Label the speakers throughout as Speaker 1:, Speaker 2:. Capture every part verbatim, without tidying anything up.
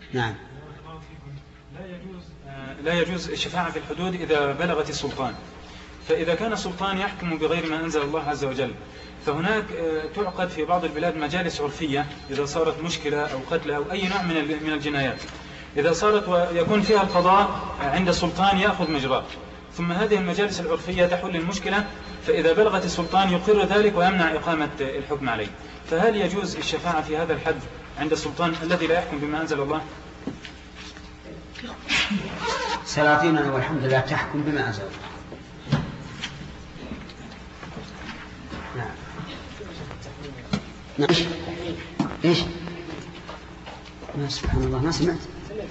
Speaker 1: نعم.
Speaker 2: لا يجوز لا يجوز الشفاعة في الحدود إذا بلغت السلطان، فإذا كان السلطان يحكم بغير ما أنزل الله عز وجل، فهناك تعقد في بعض البلاد مجالس عرفية إذا صارت مشكلة أو قتل أو أي نوع من الجنايات، إذا صارت ويكون فيها القضاء عند السلطان يأخذ مجراه، ثم هذه المجالس العرفية تحل المشكلة، فإذا بلغت السلطان يقر ذلك ويمنع إقامة الحكم عليه. فهل يجوز الشفاعة في هذا الحد عند السلطان الذي لا يحكم بما أنزل الله؟
Speaker 1: سلاطيننا والحمد لله تحكم بما أنزل الله. نعم. نعم. إيش؟ ما سبحان الله ما سمعت.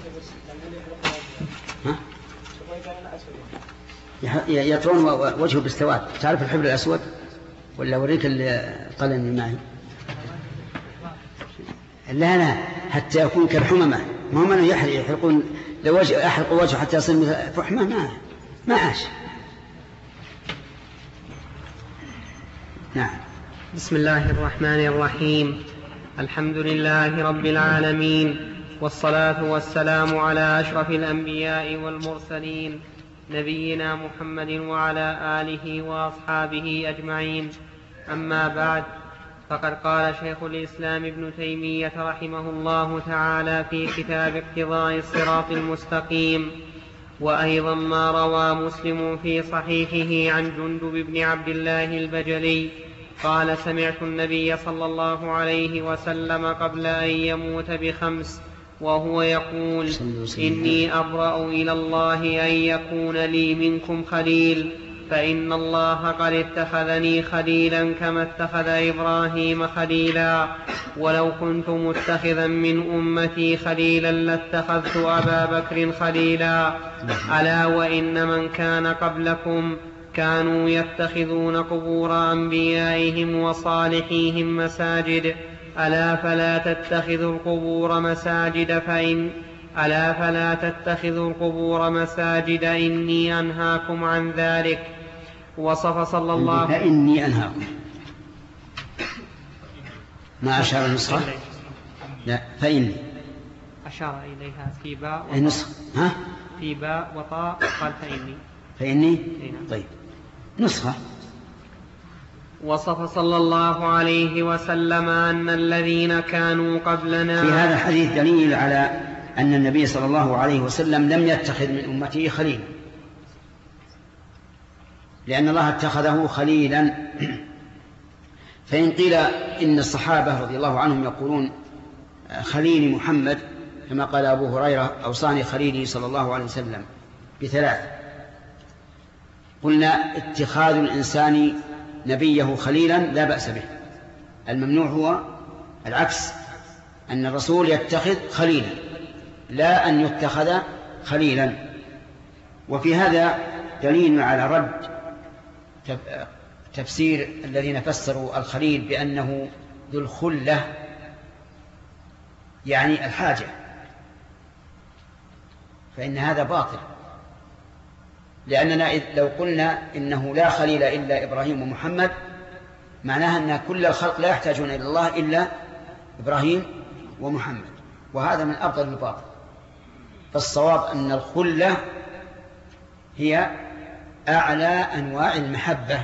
Speaker 1: ها؟ يطرون وجهه بالسواد. تعرف الحبر الأسود ولا أوريك القلم اللي معي؟ لا لا حتى يكون كالحممة، ما هم يحرقون لو وجه أحرق وجهه حتى يصير مثل فحمة ما ما عاش. نعم.
Speaker 3: بسم الله الرحمن الرحيم. الحمد لله رب العالمين، والصلاة والسلام على أشرف الأنبياء والمرسلين نبينا محمد وعلى آله وأصحابه أجمعين. أما بعد، فقد قال شيخ الإسلام ابن تيمية رحمه الله تعالى في كتاب اقتضاء الصراط المستقيم: وأيضا ما روى مسلم في صحيحه عن جندب بن عبد الله البجلي قال: سمعت النبي صلى الله عليه وسلم قبل أن يموت بخمس وهو يقول: إني أبرأ إلى الله أن يكون لي منكم خليل، فإن الله قد اتخذني خليلا كما اتخذ إبراهيم خليلا، ولو كنت متخذا من أمتي خليلا لاتخذت أبا بكر خليلا. ألا وإن من كان قبلكم كانوا يتخذون قبور أنبيائهم وصالحيهم مساجد، ألا فلا تتخذوا القبور مساجد فإن ألا فلا تتخذوا القبور مساجد إني أنهاكم عن ذلك. وصف صلى الله عليه وسلم
Speaker 1: فإني أنهاكم ما أشار النسخة؟ لا فإني
Speaker 3: أشار إليها في باء
Speaker 1: النسخة ها؟
Speaker 3: في باء وطاء قال فإني
Speaker 1: فإني طيب نسخة.
Speaker 3: وصف صلى الله عليه وسلم أن الذين كانوا قبلنا.
Speaker 1: في هذا الحديث دليل على أن النبي صلى الله عليه وسلم لم يتخذ من أمته خليلا، لأن الله اتخذه خليلا. فإن قيل إن الصحابة رضي الله عنهم يقولون خليل محمد كما قال أبو هريرة: أوصاني خليلي صلى الله عليه وسلم بثلاث، قلنا اتخاذ الإنسان نبيه خليلا لا بأس به. الممنوع هو العكس، أن الرسول يتخذ خليلا لا أن يتخذ خليلا. وفي هذا دليل على رد تفسير الذين فسروا الخليل بأنه ذو الخلة، يعني الحاجة، فإن هذا باطل، لأننا لو قلنا إنه لا خليل إلا إبراهيم ومحمد معناها أن كل الخلق لا يحتاجون إلى الله إلا إبراهيم ومحمد، وهذا من أفضل الباطل. فالصواب أن الخلة هي أعلى أنواع المحبة.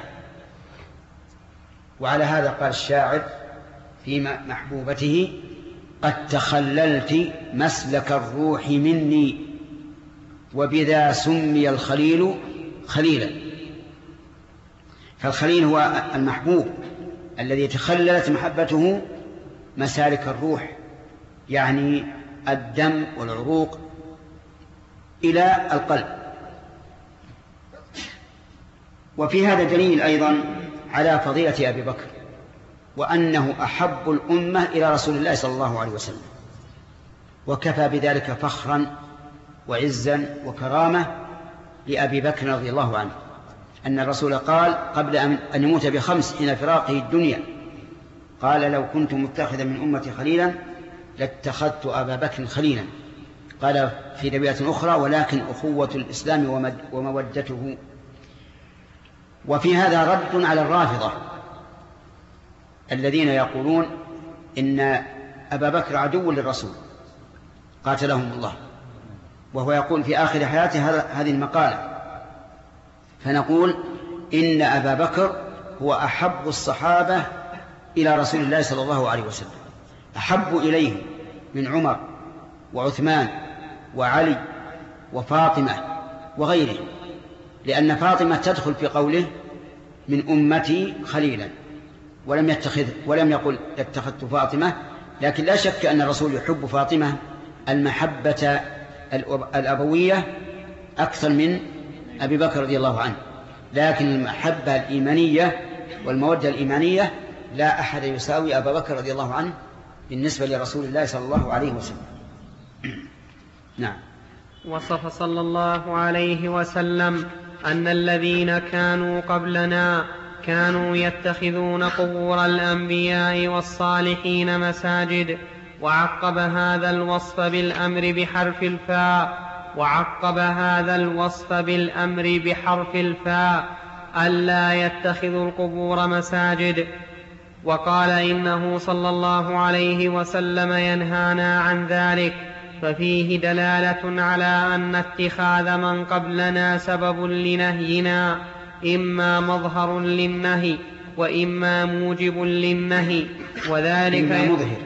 Speaker 1: وعلى هذا قال الشاعر في محبوبته: قد تخللت مسلك الروح مني وبذا سمي الخليل خليلا. فالخليل هو المحبوب الذي تخللت محبته مسالك الروح، يعني الدم والعروق إلى القلب. وفي هذا دليل أيضا على فضيلة أبي بكر، وأنه أحب الأمة إلى رسول الله صلى الله عليه وسلم، وكفى بذلك فخرا وعزا وكرامة لأبي بكر رضي الله عنه أن الرسول قال قبل أن يموت بخمس حين فراقه الدنيا، قال: لو كنت متخذا من أمتي خليلا لاتخذت أبا بكر خليلا. قال في رواية أخرى: ولكن أخوة الإسلام ومودته. وفي هذا رد على الرافضة الذين يقولون إن أبا بكر عدو للرسول، قاتلهم الله، وهو يقول في آخر حياته هذه المقالة. فنقول إن أبا بكر هو أحب الصحابة إلى رسول الله صلى الله عليه وسلم، أحب إليه من عمر وعثمان وعلي وفاطمة وغيره، لأن فاطمة تدخل في قوله من أمتي خليلا، ولم يتخذ ولم يقل اتخذت فاطمة، لكن لا شك أن الرسول يحب فاطمة المحبة الأبوية أكثر من أبي بكر رضي الله عنه، لكن المحبة الإيمانية والمودة الإيمانية لا أحد يساوي أبا بكر رضي الله عنه بالنسبة لرسول الله صلى الله عليه وسلم. نعم.
Speaker 3: وصف صلى الله عليه وسلم أن الذين كانوا قبلنا كانوا يتخذون قبور الأنبياء والصالحين مساجد، وعقب هذا الوصف بالأمر بحرف الفاء وعقب هذا الوصف بالأمر بحرف الفاء ألا يتخذوا القبور مساجد، وقال إنه صلى الله عليه وسلم ينهانا عن ذلك، ففيه دلالة على أن اتخاذ من قبلنا سبب لنهينا، إما مظهر للنهي وإما موجب للنهي، وذلك
Speaker 1: إما مظهر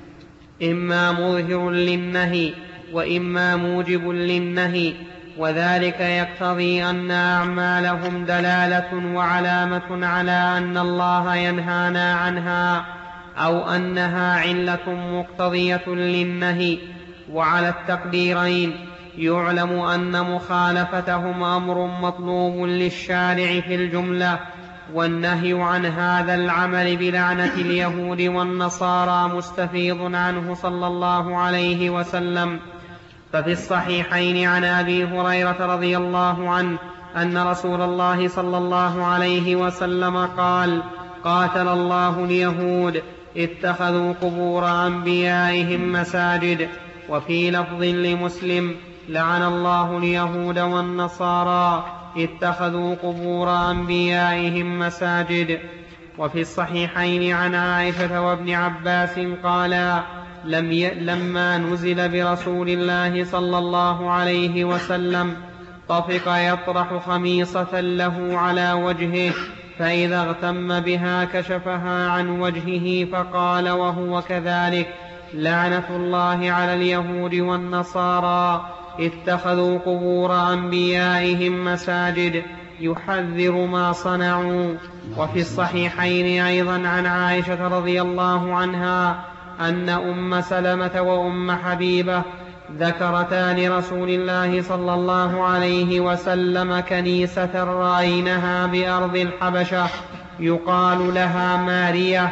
Speaker 3: إما مظهر للنهي وإما موجب للنهي، وذلك يقتضي أن أعمالهم دلالة وعلامة على أن الله ينهانا عنها، أو أنها علة مقتضية للنهي. وعلى التقديرين يعلم أن مخالفتهم أمر مطلوب للشارع في الجملة، والنهي عن هذا العمل بلعنة اليهود والنصارى مستفيض عنه صلى الله عليه وسلم. ففي الصحيحين عن أبي هريرة رضي الله عنه أن رسول الله صلى الله عليه وسلم قال: قاتل الله اليهود اتخذوا قبور أنبيائهم مساجد. وفي لفظ لمسلم: لعن الله اليهود والنصارى اتخذوا قبور أنبيائهم مساجد. وفي الصحيحين عن عائشة وابن عباس قالا: لم ي... لما نزل برسول الله صلى الله عليه وسلم طفق يطرح خميصة له على وجهه، فإذا اغتم بها كشفها عن وجهه فقال وهو كذلك: لعنة الله على اليهود والنصارى اتخذوا قبور أنبيائهم مساجد، يحذر ما صنعوا. وفي الصحيحين أيضا عن عائشة رضي الله عنها أن أم سلمة وأم حبيبة ذكرتا لرسول الله صلى الله عليه وسلم كنيسة رأينها بأرض الحبشة يقال لها مارية،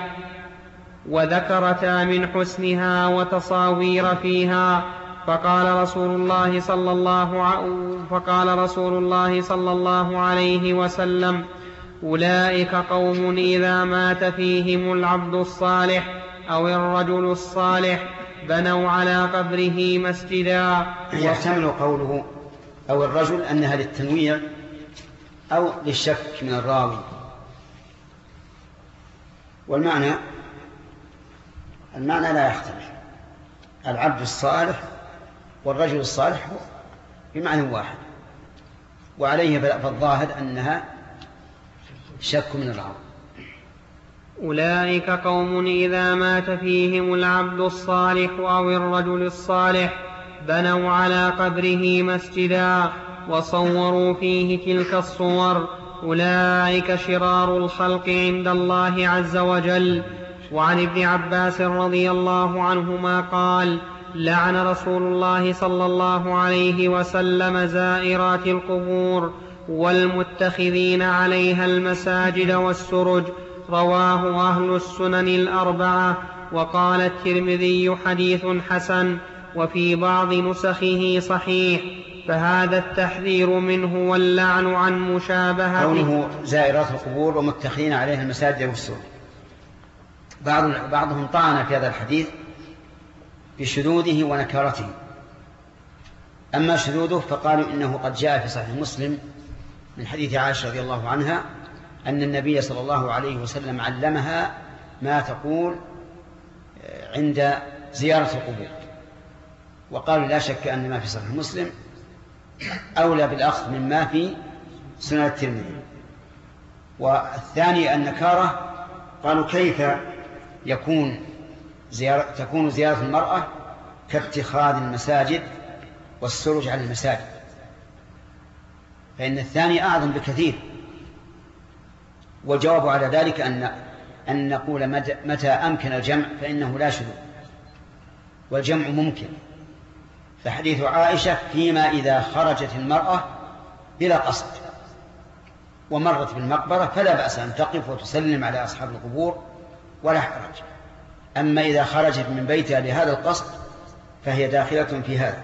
Speaker 3: وذكرتا من حسنها وتصاوير فيها، فقال رسول الله صلى الله ع... فقال رسول الله صلى الله عليه وسلم: أولئك قوم إذا مات فيهم العبد الصالح أو الرجل الصالح بنوا على قبره مسجدا.
Speaker 1: يحتمل قوله أو الرجل أنها للتنويع أو للشك من الراوي، والمعنى المعنى لا يختلف، العبد الصالح والرجل الصالح بمعنى واحد، وعليه فالظاهر أنها شك من الراوي.
Speaker 3: أولئك قوم إذا مات فيهم العبد الصالح أو الرجل الصالح بنوا على قبره مسجدا وصوروا فيه تلك الصور، أولئك شرار الخلق عند الله عز وجل. وعن ابن عباس رضي الله عنهما قال: لعن رسول الله صلى الله عليه وسلم زائرات القبور والمتخذين عليها المساجد والسرج. رواه أهل السنن الأربعة. وقال الترمذي: حديث حسن، وفي بعض نسخه صحيح. فهذا التحذير منه واللعن عن مشابهته.
Speaker 1: قوله زائرات القبور ومتخذين عليها المساجد والسرج، بعض بعضهم طعن في هذا الحديث بشذوذه ونكارته. أما شذوذه فقالوا إنه قد جاء في صحيح مسلم من حديث عائشة رضي الله عنها أن النبي صلى الله عليه وسلم علمها ما تقول عند زيارة القبور، وقالوا لا شك أن ما في صحيح مسلم أولى بالأخذ مما في سنن الترمذي. والثاني النكارة، قالوا كيف يكون زيارة تكون زيارة المرأة كاتخاذ المساجد والسرج على المساجد، فإن الثاني أعظم بكثير. والجواب على ذلك أن أن نقول متى أمكن الجمع فإنه لا شذوذ، والجمع ممكن. فحديث عائشة فيما إذا خرجت المرأة بلا قصد ومرت بالمقبرة فلا بأس أن تقف وتسلم على أصحاب القبور ولا حرج. أما إذا خرجت من بيتها لهذا القصد فهي داخلة في هذا.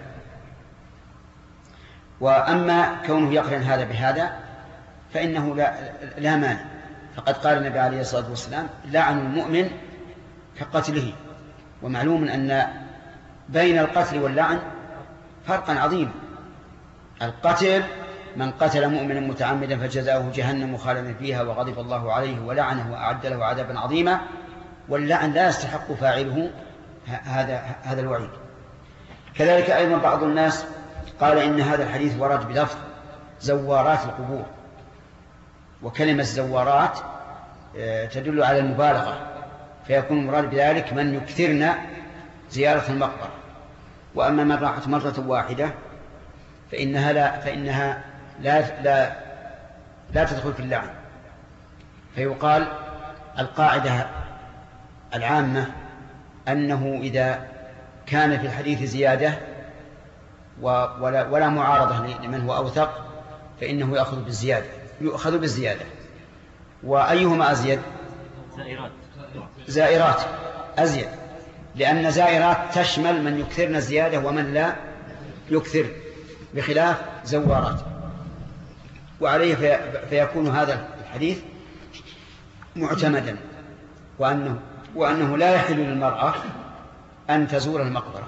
Speaker 1: وأما كونه يقرن هذا بهذا فإنه لا, لا مانع، فقد قال النبي عليه الصلاة والسلام لعن المؤمن كقتله. ومعلوم أن بين القتل واللعن فرقا عظيما. القتل من قتل مؤمنا متعمدا فجزاؤه جهنم خالدا فيها وغضب الله عليه ولعنه وأعد له عذابا عظيما، واللعن لا يستحق فاعله هذا هذا الوعيد. كذلك أيضا بعض الناس قال إن هذا الحديث ورد بلفظ زوارات القبور، وكلمة زوارات تدل على المبالغة، فيكون المراد بذلك من يكثرن زيارة المقبرة. وأما من راحت مرة واحدة فإنها لا فإنها لا لا لا تدخل في اللعن. فيقال القاعدة العامة أنه إذا كان في الحديث زيادة ولا, ولا معارضة لمن هو أوثق فإنه يأخذ بالزيادة يؤخذ بالزيادة. وأيهما أزيد؟
Speaker 4: زائرات
Speaker 1: زائرات أزيد، لأن زائرات تشمل من يكثرن الزيادة ومن لا يكثر، بخلاف زوارات. وعليه في فيكون هذا الحديث معتمدا، وأنه, وأنه لا يحل للمرأة أن تزور المقبرة،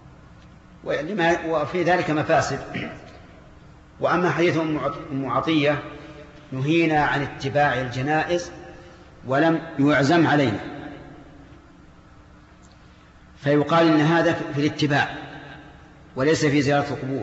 Speaker 1: وفي ذلك مفاسد. وأما حديث أم عطية نهينا عن اتباع الجنائز ولم يعزم علينا، فيقال إن هذا في الاتباع وليس في زيارة القبور.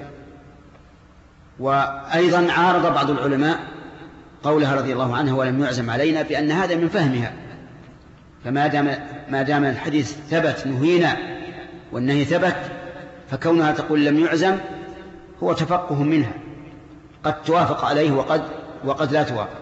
Speaker 1: وأيضا عارض بعض العلماء قولها رضي الله عنها ولم يعزم علينا بأن هذا من فهمها، فما دام ما دام الحديث ثبت نهينا والنهي ثبت، فكونها تقول لم يعزم هو تفقه منها، قد توافق عليه وقد وقد لا توافق.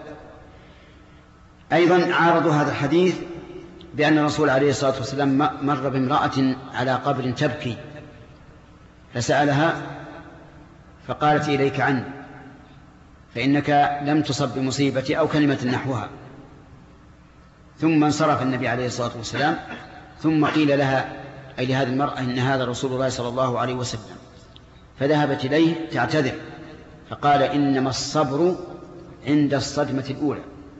Speaker 1: أيضا عارضوا هذا الحديث بأن الرسول عليه الصلاة والسلام مر بامرأة على قبر تبكي فسألها فقالت إليك عني فإنك لم تصب بمصيبتي أو كلمة نحوها. ثم انصرف النبي عليه الصلاة والسلام، ثم قيل لها أي لهذه المرأة إن هذا رسول الله صلى الله عليه وسلم، فذهبت إليه تعتذر فقال إنما الصبر عند الصدمة الأولى.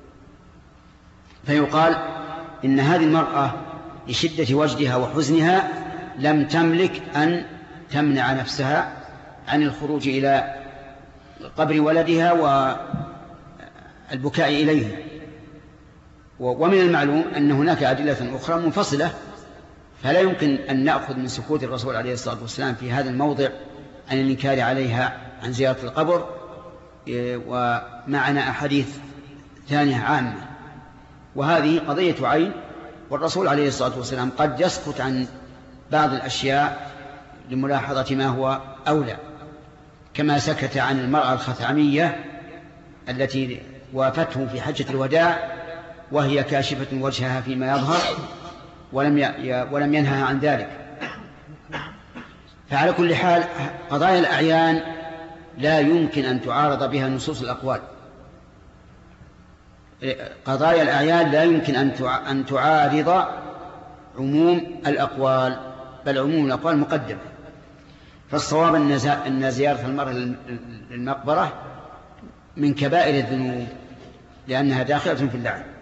Speaker 1: فيقال إن هذه المرأة لشدة وجدها وحزنها لم تملك أن تمنع نفسها عن الخروج إلى قبر ولدها والبكاء إليه. ومن المعلوم أن هناك أدلة أخرى منفصلة، فلا يمكن أن نأخذ من سكوت الرسول عليه الصلاة والسلام في هذا الموضع عن الإنكار عليها عن زيارة القبر، ومعنا أحاديث ثانية عامة. وهذه قضية عين، والرسول عليه الصلاة والسلام قد يسكت عن بعض الأشياء لملاحظة ما هو أولى، كما سكت عن المرأة الخثعمية التي وافته في حجة الوداع وهي كاشفة وجهها فيما يظهر ولم ولم ينهى عن ذلك. فعلى كل حال قضايا الأعيان لا يمكن أن تعارض بها نصوص الأقوال. قضايا الأعيان لا يمكن أن تعارض عموم الأقوال، بل عموم الأقوال مقدمة. فالصواب أن زيارة المرأة للمقبرة من كبائر الذنوب لأنها داخلة في اللعن.